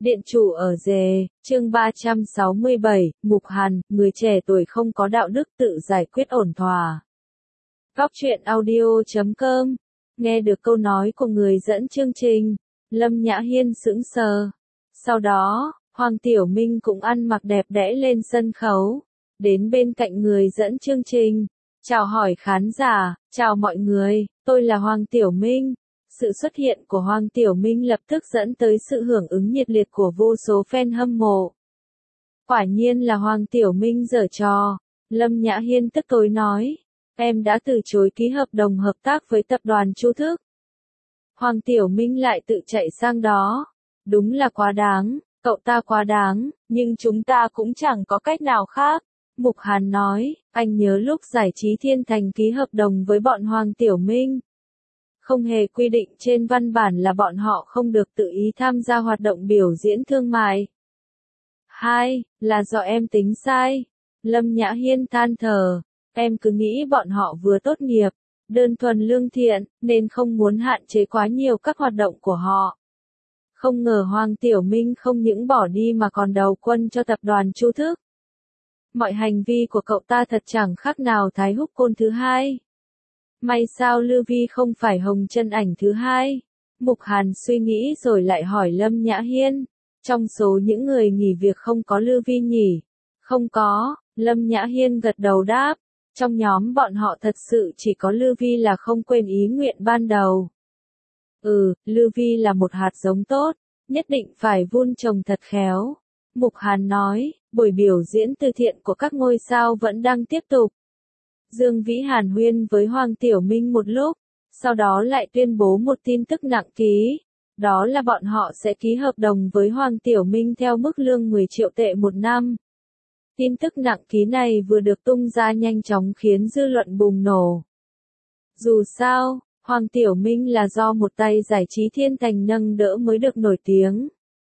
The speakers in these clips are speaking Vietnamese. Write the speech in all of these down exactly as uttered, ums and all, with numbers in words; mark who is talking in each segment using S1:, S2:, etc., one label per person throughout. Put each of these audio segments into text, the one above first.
S1: Điện chủ ở dề, chương ba trăm sáu mươi bảy, Mục Hàn, người trẻ tuổi không có đạo đức tự giải quyết ổn thỏa. Góc truyện audio chấm com, nghe được câu nói của người dẫn chương trình, Lâm Nhã Hiên sững sờ. Sau đó, Hoàng Tiểu Minh cũng ăn mặc đẹp đẽ lên sân khấu, đến bên cạnh người dẫn chương trình, chào hỏi khán giả, chào mọi người, tôi là Hoàng Tiểu Minh. Sự xuất hiện của Hoàng Tiểu Minh lập tức dẫn tới sự hưởng ứng nhiệt liệt của vô số fan hâm mộ. Quả nhiên là Hoàng Tiểu Minh giở trò, Lâm Nhã Hiên tức tối nói, em đã từ chối ký hợp đồng hợp tác với tập đoàn Chu Thức. Hoàng Tiểu Minh lại tự chạy sang đó, đúng là quá đáng, cậu ta quá đáng, nhưng chúng ta cũng chẳng có cách nào khác. Mục Hàn nói, anh nhớ lúc Giải trí Thiên Thành ký hợp đồng với bọn Hoàng Tiểu Minh. Không hề quy định trên văn bản là bọn họ không được tự ý tham gia hoạt động biểu diễn thương mại. Hai, là do em tính sai. Lâm Nhã Hiên than thở, em cứ nghĩ bọn họ vừa tốt nghiệp, đơn thuần lương thiện, nên không muốn hạn chế quá nhiều các hoạt động của họ. Không ngờ Hoàng Tiểu Minh không những bỏ đi mà còn đầu quân cho tập đoàn Chu Thức. Mọi hành vi của cậu ta thật chẳng khác nào Thái Húc Côn thứ hai. May sao Lưu Vi không phải Hồng Chân Ảnh thứ hai. Mục Hàn suy nghĩ rồi lại hỏi Lâm Nhã Hiên, trong số những người nghỉ việc không có Lưu Vi nhỉ? Không có, Lâm Nhã Hiên gật đầu đáp, trong nhóm bọn họ thật sự chỉ có Lưu Vi là không quên ý nguyện ban đầu. Ừ, Lưu Vi là một hạt giống tốt, nhất định phải vun trồng thật khéo. Mục Hàn nói, buổi biểu diễn từ thiện của các ngôi sao vẫn đang tiếp tục. Dương Vĩ hàn huyên với Hoàng Tiểu Minh một lúc, sau đó lại tuyên bố một tin tức nặng ký, đó là bọn họ sẽ ký hợp đồng với Hoàng Tiểu Minh theo mức lương mười triệu tệ một năm. Tin tức nặng ký này vừa được tung ra nhanh chóng khiến dư luận bùng nổ. Dù sao, Hoàng Tiểu Minh là do một tay Giải trí Thiên Thành nâng đỡ mới được nổi tiếng.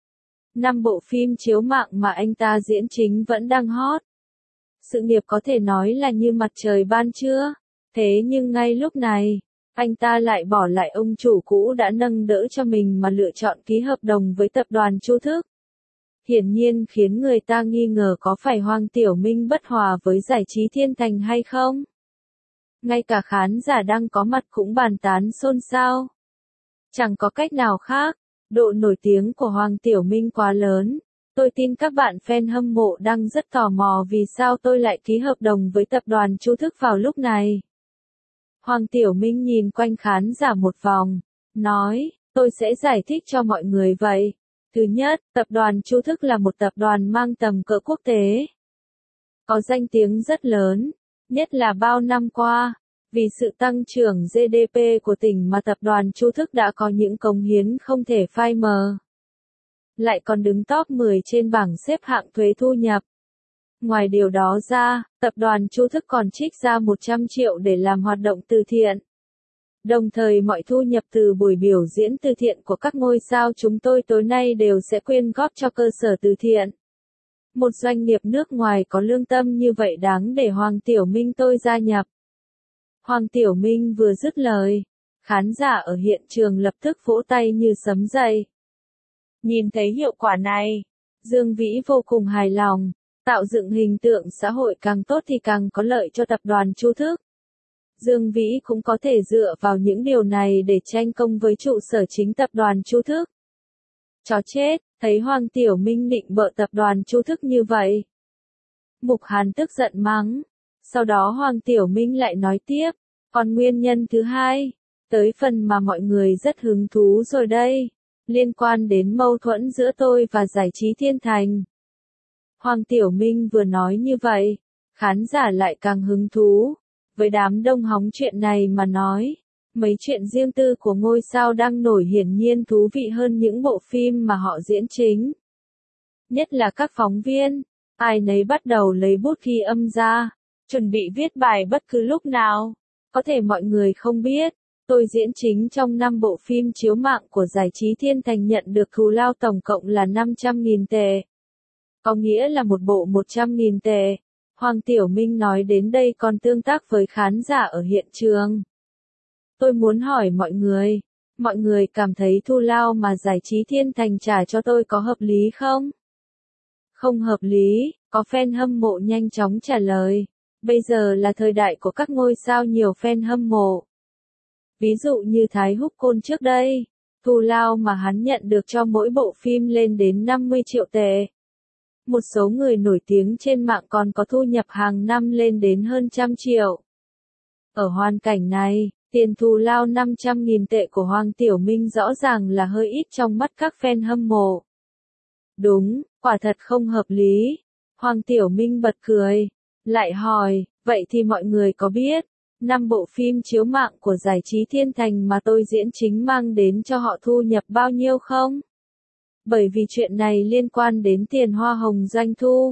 S1: Năm bộ phim chiếu mạng mà anh ta diễn chính vẫn đang hot. Sự nghiệp có thể nói là như mặt trời ban trưa, thế nhưng ngay lúc này, anh ta lại bỏ lại ông chủ cũ đã nâng đỡ cho mình mà lựa chọn ký hợp đồng với tập đoàn Chu Thức. Hiển nhiên khiến người ta nghi ngờ có phải Hoàng Tiểu Minh bất hòa với Giải trí Thiên Thành hay không. Ngay cả khán giả đang có mặt cũng bàn tán xôn xao. Chẳng có cách nào khác, độ nổi tiếng của Hoàng Tiểu Minh quá lớn. Tôi tin các bạn fan hâm mộ đang rất tò mò vì sao tôi lại ký hợp đồng với tập đoàn Chu Thức vào lúc này. Hoàng Tiểu Minh nhìn quanh khán giả một vòng, nói, tôi sẽ giải thích cho mọi người vậy. Thứ nhất, tập đoàn Chu Thức là một tập đoàn mang tầm cỡ quốc tế. Có danh tiếng rất lớn, nhất là bao năm qua, vì sự tăng trưởng giê đê pê của tỉnh mà tập đoàn Chu Thức đã có những cống hiến không thể phai mờ. Lại còn đứng top mười trên bảng xếp hạng thuế thu nhập. Ngoài điều đó ra, tập đoàn Chu Thức còn trích ra một trăm triệu để làm hoạt động từ thiện. Đồng thời mọi thu nhập từ buổi biểu diễn từ thiện của các ngôi sao chúng tôi tối nay đều sẽ quyên góp cho cơ sở từ thiện. Một doanh nghiệp nước ngoài có lương tâm như vậy đáng để Hoàng Tiểu Minh tôi gia nhập. Hoàng Tiểu Minh vừa dứt lời, khán giả ở hiện trường lập tức vỗ tay như sấm dậy. Nhìn thấy hiệu quả này, Dương Vĩ vô cùng hài lòng, tạo dựng hình tượng xã hội càng tốt thì càng có lợi cho tập đoàn Chu Thức. Dương Vĩ cũng có thể dựa vào những điều này để tranh công với trụ sở chính tập đoàn Chu Thức. Chó chết, thấy Hoàng Tiểu Minh định bợ tập đoàn Chu Thức như vậy. Mục Hàn tức giận mắng, sau đó Hoàng Tiểu Minh lại nói tiếp, còn nguyên nhân thứ hai, tới phần mà mọi người rất hứng thú rồi đây. Liên quan đến mâu thuẫn giữa tôi và Giải trí Thiên Thành. Hoàng Tiểu Minh vừa nói như vậy, khán giả lại càng hứng thú. Với đám đông hóng chuyện này mà nói, mấy chuyện riêng tư của ngôi sao đang nổi hiển nhiên thú vị hơn những bộ phim mà họ diễn chính. Nhất là các phóng viên, ai nấy bắt đầu lấy bút ghi âm ra, chuẩn bị viết bài bất cứ lúc nào. Có thể mọi người không biết. Tôi diễn chính trong năm bộ phim chiếu mạng của Giải trí Thiên Thành nhận được thù lao tổng cộng là năm trăm nghìn tệ. Có nghĩa là một bộ một trăm nghìn tệ. Hoàng Tiểu Minh nói đến đây còn tương tác với khán giả ở hiện trường. Tôi muốn hỏi mọi người, Mọi người cảm thấy thù lao mà Giải trí Thiên Thành trả cho tôi có hợp lý không? Không hợp lý, có fan hâm mộ nhanh chóng trả lời. Bây giờ là thời đại của các ngôi sao nhiều fan hâm mộ. Ví dụ như Thái Húc Côn trước đây, thù lao mà hắn nhận được cho mỗi bộ phim lên đến năm mươi triệu tệ. Một số người nổi tiếng trên mạng còn có thu nhập hàng năm lên đến hơn trăm triệu. Ở hoàn cảnh này, tiền thù lao năm trăm nghìn tệ của Hoàng Tiểu Minh rõ ràng là hơi ít trong mắt các fan hâm mộ. Đúng, quả thật không hợp lý. Hoàng Tiểu Minh bật cười, lại hỏi, vậy thì mọi người có biết, năm bộ phim chiếu mạng của Giải trí Thiên Thành mà tôi diễn chính mang đến cho họ thu nhập bao nhiêu không? Bởi vì chuyện này liên quan đến tiền hoa hồng doanh thu.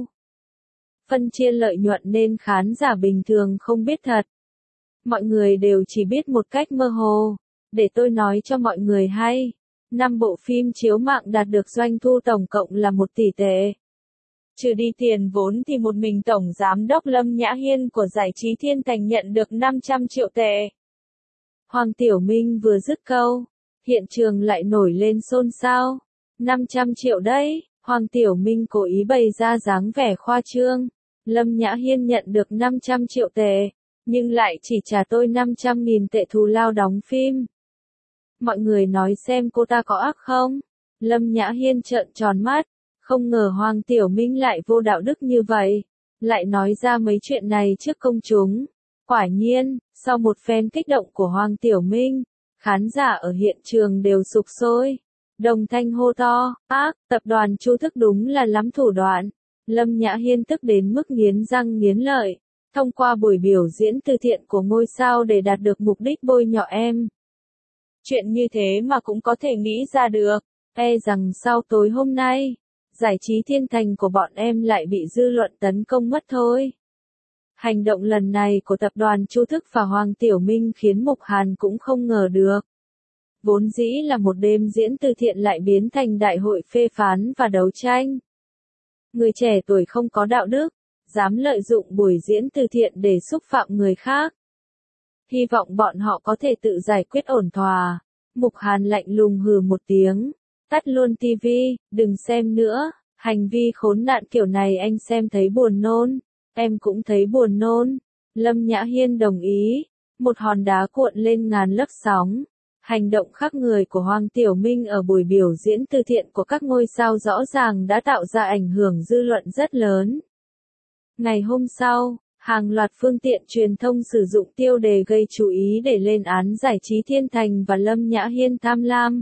S1: Phân chia lợi nhuận nên khán giả bình thường không biết thật. Mọi người đều chỉ biết một cách mơ hồ. Để tôi nói cho mọi người hay. Năm bộ phim chiếu mạng đạt được doanh thu tổng cộng là một tỷ tệ. Trừ đi tiền vốn thì một mình Tổng Giám đốc Lâm Nhã Hiên của Giải trí Thiên Thành nhận được năm trăm triệu tệ. Hoàng Tiểu Minh vừa dứt câu, hiện trường lại nổi lên xôn xao. năm trăm triệu đấy, Hoàng Tiểu Minh cố ý bày ra dáng vẻ khoa trương. Lâm Nhã Hiên nhận được năm trăm triệu tệ, nhưng lại chỉ trả tôi năm trăm nghìn tệ thù lao đóng phim. Mọi người nói xem cô ta có ác không? Lâm Nhã Hiên trợn tròn mắt, không ngờ Hoàng Tiểu Minh lại vô đạo đức như vậy, lại nói ra mấy chuyện này trước công chúng. Quả nhiên, sau một phen kích động của Hoàng Tiểu Minh, khán giả ở hiện trường đều sục sôi. Đồng thanh hô to, ác, tập đoàn Chu Thức đúng là lắm thủ đoạn. Lâm Nhã Hiên tức đến mức nghiến răng nghiến lợi, thông qua buổi biểu diễn từ thiện của ngôi sao để đạt được mục đích bôi nhọ em. Chuyện như thế mà cũng có thể nghĩ ra được, e rằng sau tối hôm nay, Giải trí Thiên Thành của bọn em lại bị dư luận tấn công mất thôi. Hành động lần này của tập đoàn Chu Thức và Hoàng Tiểu Minh khiến Mục Hàn cũng không ngờ được. Vốn dĩ là một đêm diễn từ thiện lại biến thành đại hội phê phán và đấu tranh. Người trẻ tuổi không có đạo đức, dám lợi dụng buổi diễn từ thiện để xúc phạm người khác. Hy vọng bọn họ có thể tự giải quyết ổn thỏa. Mục Hàn lạnh lùng hừ một tiếng, tắt luôn tivi, đừng xem nữa, hành vi khốn nạn kiểu này anh xem thấy buồn nôn, em cũng thấy buồn nôn. Lâm Nhã Hiên đồng ý, một hòn đá cuộn lên ngàn lớp sóng. Hành động khác người của Hoàng Tiểu Minh ở buổi biểu diễn từ thiện của các ngôi sao rõ ràng đã tạo ra ảnh hưởng dư luận rất lớn. Ngày hôm sau, hàng loạt phương tiện truyền thông sử dụng tiêu đề gây chú ý để lên án Giải trí Thiên Thành và Lâm Nhã Hiên tham lam.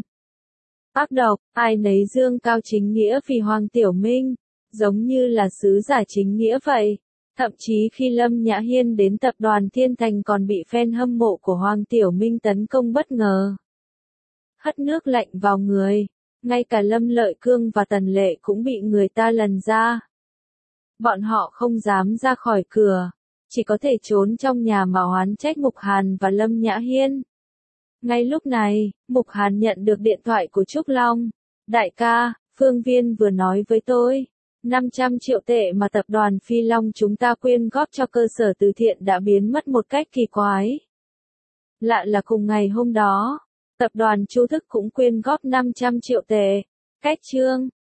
S1: Ác độc, ai nấy dương cao chính nghĩa vì Hoàng Tiểu Minh, giống như là sứ giả chính nghĩa vậy. Thậm chí khi Lâm Nhã Hiên đến tập đoàn Thiên Thành còn bị fan hâm mộ của Hoàng Tiểu Minh tấn công bất ngờ. Hất nước lạnh vào người, ngay cả Lâm Lợi Cương và Tần Lệ cũng bị người ta lần ra. Bọn họ không dám ra khỏi cửa, chỉ có thể trốn trong nhà mà oán trách Mục Hàn và Lâm Nhã Hiên. Ngay lúc này, Mục Hàn nhận được điện thoại của Trúc Long. Đại ca, Phương Viên vừa nói với tôi, năm trăm triệu tệ mà tập đoàn Phi Long chúng ta quyên góp cho cơ sở từ thiện đã biến mất một cách kỳ quái. Lạ là cùng ngày hôm đó, tập đoàn Chu Thức cũng quyên góp năm trăm triệu tệ. Cách chương